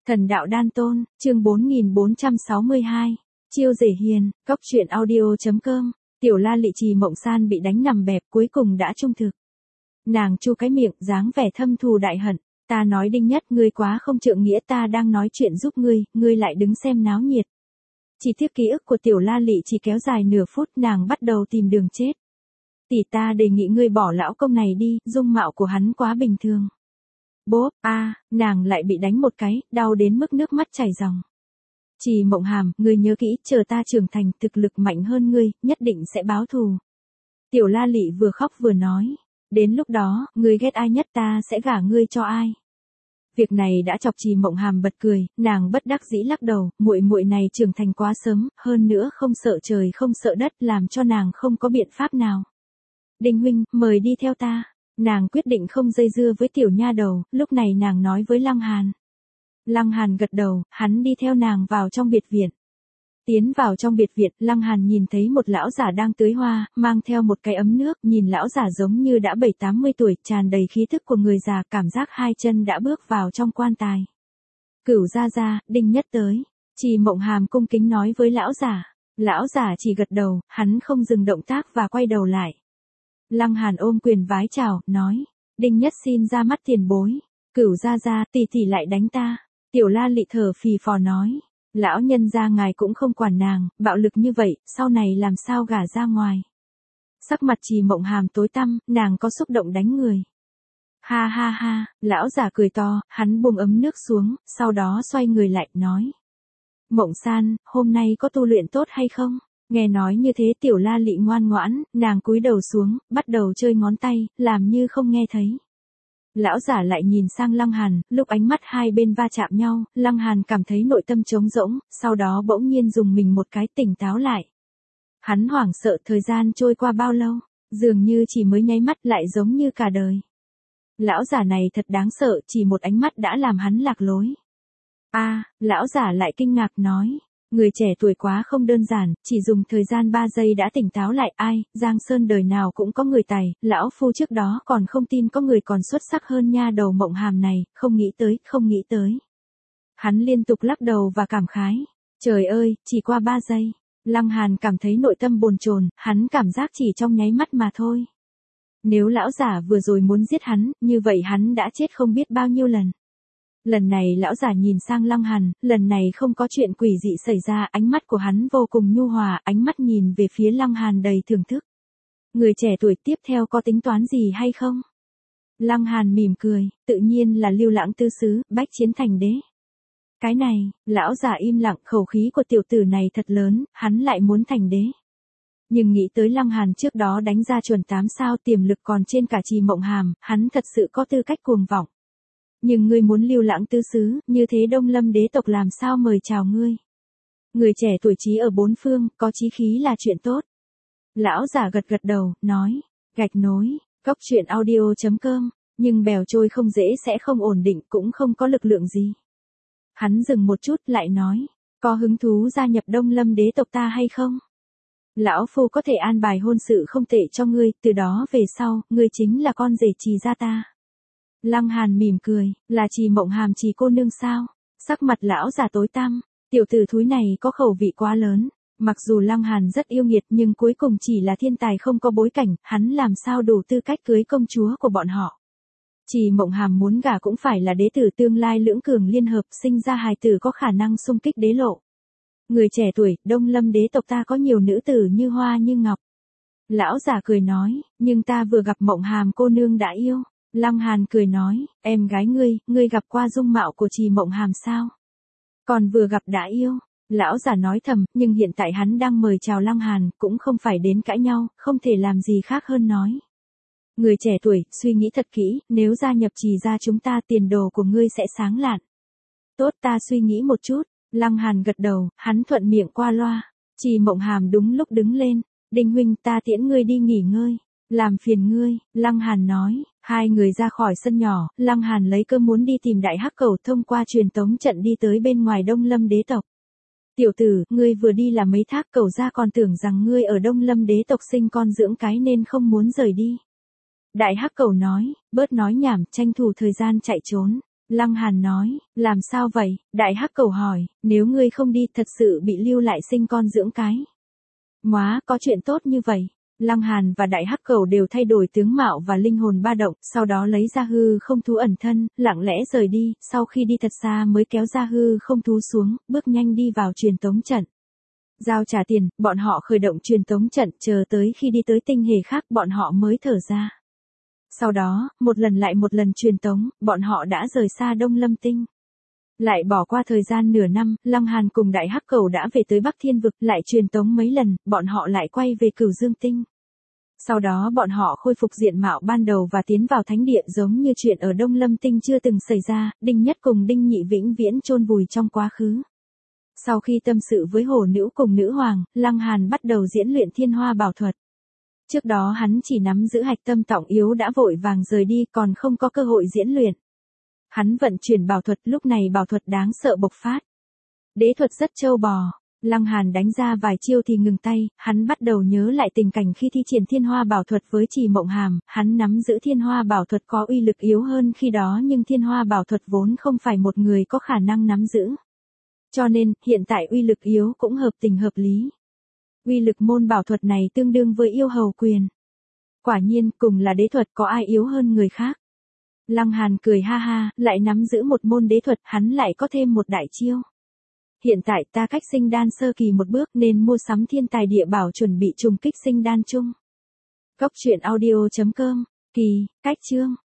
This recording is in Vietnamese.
Thần đạo đan tôn, chương 4462. Chiêu rể hiền, cóc truyện audio.com. Tiểu La Lị Trì Mộng San bị đánh nằm bẹp cuối cùng đã trung thực. Nàng chu cái miệng, dáng vẻ thâm thù đại hận. Ta nói Đinh Nhất, ngươi quá không trượng nghĩa, ta đang nói chuyện giúp ngươi lại đứng xem náo nhiệt. Chỉ tiếc ký ức của Tiểu La Lị chỉ kéo dài nửa phút, nàng bắt đầu tìm đường chết. Tỷ, ta đề nghị ngươi bỏ lão công này đi, dung mạo của hắn quá bình thường. Bốp, nàng lại bị đánh một cái, đau đến mức nước mắt chảy ròng. Trì Mộng Hàm, ngươi nhớ kỹ, chờ ta trưởng thành, thực lực mạnh hơn ngươi, nhất định sẽ báo thù. Tiểu La Lị vừa khóc vừa nói, đến lúc đó, ngươi ghét ai nhất, ta sẽ gả ngươi cho ai. Việc này đã chọc Trì Mộng Hàm bật cười, nàng bất đắc dĩ lắc đầu, muội này trưởng thành quá sớm, hơn nữa không sợ trời không sợ đất, làm cho nàng không có biện pháp nào. Đinh huynh, mời đi theo ta. Nàng quyết định không dây dưa với tiểu nha đầu, lúc này nàng nói với Lăng Hàn. Lăng Hàn gật đầu, hắn đi theo nàng vào trong biệt viện. Tiến vào trong biệt viện, Lăng Hàn nhìn thấy một lão giả đang tưới hoa, mang theo một cái ấm nước, nhìn lão giả giống như đã 70-80 tuổi, tràn đầy khí thức của người già, cảm giác hai chân đã bước vào trong quan tài. Cửu gia gia, Đinh Nhất tới. Trì Mộng Hàm cung kính nói với lão giả. Lão giả chỉ gật đầu, hắn không dừng động tác và quay đầu lại. Lăng Hàn ôm quyền vái chào, nói, Đinh Nhất xin ra mắt tiền bối. Cửu gia gia, tỷ lại đánh ta. Tiểu La Lị thở phì phò nói, lão nhân gia ngài cũng không quản nàng, bạo lực như vậy, sau này làm sao gả ra ngoài. Sắc mặt Trì Mộng Hàm tối tăm, nàng có xúc động đánh người. Ha ha ha, lão giả cười to, hắn buông ấm nước xuống, sau đó xoay người lại, nói. Mộng San, hôm nay có tu luyện tốt hay không? Nghe nói như thế Tiểu La Lị ngoan ngoãn, nàng cúi đầu xuống, bắt đầu chơi ngón tay, làm như không nghe thấy. Lão giả lại nhìn sang Lăng Hàn, lúc ánh mắt hai bên va chạm nhau, Lăng Hàn cảm thấy nội tâm trống rỗng, sau đó bỗng nhiên dùng mình một cái tỉnh táo lại. Hắn hoảng sợ, thời gian trôi qua bao lâu, dường như chỉ mới nháy mắt, lại giống như cả đời. Lão giả này thật đáng sợ, chỉ một ánh mắt đã làm hắn lạc lối. Lão giả lại kinh ngạc nói. Người trẻ tuổi quá không đơn giản, chỉ dùng thời gian 3 giây đã tỉnh táo lại. Giang Sơn đời nào cũng có người tài, lão phu trước đó còn không tin có người còn xuất sắc hơn nha đầu Mộng Hàm này, không nghĩ tới. Hắn liên tục lắc đầu và cảm khái. Trời ơi, chỉ qua 3 giây. Lăng Hàn cảm thấy nội tâm bồn chồn, hắn cảm giác chỉ trong nháy mắt mà thôi. Nếu lão giả vừa rồi muốn giết hắn, như vậy hắn đã chết không biết bao nhiêu lần. Lần này lão giả nhìn sang Lăng Hàn, lần này không có chuyện quỷ dị xảy ra, ánh mắt của hắn vô cùng nhu hòa, ánh mắt nhìn về phía Lăng Hàn đầy thưởng thức. Người trẻ tuổi tiếp theo có tính toán gì hay không? Lăng Hàn mỉm cười, tự nhiên là Lưu Lãng tứ xứ, bách chiến thành đế. Cái này, lão giả im lặng, khẩu khí của tiểu tử này thật lớn, hắn lại muốn thành đế. Nhưng nghĩ tới Lăng Hàn trước đó đánh ra chuẩn 8 sao, tiềm lực còn trên cả Trì Mộng Hàm, hắn thật sự có tư cách cuồng vọng. Nhưng ngươi muốn Lưu Lãng tứ xứ, như thế Đông Lâm đế tộc làm sao mời chào ngươi. Người trẻ tuổi trí ở bốn phương, có chí khí là chuyện tốt. Lão giả gật đầu, nói, gạch nối, cóc truyện audio.com, nhưng bèo trôi không dễ sẽ không ổn định, cũng không có lực lượng gì. Hắn dừng một chút lại nói, có hứng thú gia nhập Đông Lâm đế tộc ta hay không? Lão phu có thể an bài hôn sự không tệ cho ngươi, từ đó về sau, ngươi chính là con rể Trì gia ta. Lăng Hàn mỉm cười, là Trì Mộng Hàm Trì cô nương sao? Sắc mặt lão già tối tăm, tiểu tử thúi này có khẩu vị quá lớn. Mặc dù Lăng Hàn rất yêu nghiệt nhưng cuối cùng chỉ là thiên tài không có bối cảnh, hắn làm sao đủ tư cách cưới công chúa của bọn họ. Trì Mộng Hàm muốn gả cũng phải là đế tử tương lai lưỡng cường liên hợp, sinh ra hài tử có khả năng xung kích đế lộ. Người trẻ tuổi, Đông Lâm đế tộc ta có nhiều nữ tử như hoa như ngọc. Lão giả cười nói, nhưng ta vừa gặp Mộng Hàm cô nương đã yêu. Lăng Hàn cười nói, em gái ngươi gặp qua dung mạo của Trì Mộng Hàm sao? Còn vừa gặp đã yêu. Lão giả nói thầm, nhưng hiện tại hắn đang mời chào Lăng Hàn, cũng không phải đến cãi nhau, không thể làm gì khác hơn nói. Người trẻ tuổi, suy nghĩ thật kỹ, nếu gia nhập Trì gia chúng ta tiền đồ của ngươi sẽ sáng lạn. Tốt, ta suy nghĩ một chút. Lăng Hàn gật đầu, hắn thuận miệng qua loa. Trì Mộng Hàm đúng lúc đứng lên, Đinh huynh, ta tiễn ngươi đi nghỉ ngơi. Làm phiền ngươi, Lăng Hàn nói. Hai người ra khỏi sân nhỏ, Lăng Hàn lấy cơ muốn đi tìm Đại Hắc Cẩu, thông qua truyền tống trận đi tới bên ngoài Đông Lâm đế tộc. Tiểu tử, ngươi vừa đi là mấy thác cẩu ra còn tưởng rằng ngươi ở Đông Lâm đế tộc sinh con dưỡng cái nên không muốn rời đi. Đại Hắc Cẩu nói, bớt nói nhảm, tranh thủ thời gian chạy trốn. Lăng Hàn nói, làm sao vậy? Đại Hắc Cẩu hỏi, nếu ngươi không đi thật sự bị lưu lại sinh con dưỡng cái. Móa, có chuyện tốt như vậy. Lăng Hàn và Đại Hắc Cẩu đều thay đổi tướng mạo và linh hồn ba động, sau đó lấy ra hư không thú ẩn thân, lặng lẽ rời đi, sau khi đi thật xa mới kéo ra hư không thú xuống, bước nhanh đi vào truyền tống trận. Giao trả tiền, bọn họ khởi động truyền tống trận, chờ tới khi đi tới tinh hệ khác bọn họ mới thở ra. Sau đó, một lần lại một lần truyền tống, bọn họ đã rời xa Đông Lâm Tinh. Lại bỏ qua thời gian nửa năm, Lăng Hàn cùng Đại Hắc Cẩu đã về tới Bắc Thiên Vực, lại truyền tống mấy lần, bọn họ lại quay về Cửu Dương Tinh. Sau đó bọn họ khôi phục diện mạo ban đầu và tiến vào thánh địa giống như chuyện ở Đông Lâm Tinh chưa từng xảy ra, Đinh Nhất cùng Đinh Nhị vĩnh viễn chôn vùi trong quá khứ. Sau khi tâm sự với hổ nữ cùng nữ hoàng, Lăng Hàn bắt đầu diễn luyện thiên hoa bảo thuật. Trước đó hắn chỉ nắm giữ hạch tâm trọng yếu đã vội vàng rời đi còn không có cơ hội diễn luyện. Hắn vận chuyển bảo thuật, lúc này bảo thuật đáng sợ bộc phát. Đế thuật rất trâu bò. Lăng Hàn đánh ra vài chiêu thì ngừng tay, hắn bắt đầu nhớ lại tình cảnh khi thi triển thiên hoa bảo thuật với Trì Mộng Hàm, hắn nắm giữ thiên hoa bảo thuật có uy lực yếu hơn khi đó nhưng thiên hoa bảo thuật vốn không phải một người có khả năng nắm giữ. Cho nên, hiện tại uy lực yếu cũng hợp tình hợp lý. Uy lực môn bảo thuật này tương đương với yêu hầu quyền. Quả nhiên, cùng là đế thuật có ai yếu hơn người khác. Lăng Hàn cười ha ha, lại nắm giữ một môn đế thuật, hắn lại có thêm một đại chiêu. Hiện tại ta cách sinh đan sơ kỳ một bước nên mua sắm thiên tài địa bảo chuẩn bị trùng kích sinh đan chung. Cốc truyện audio.com, kỳ, cách chương.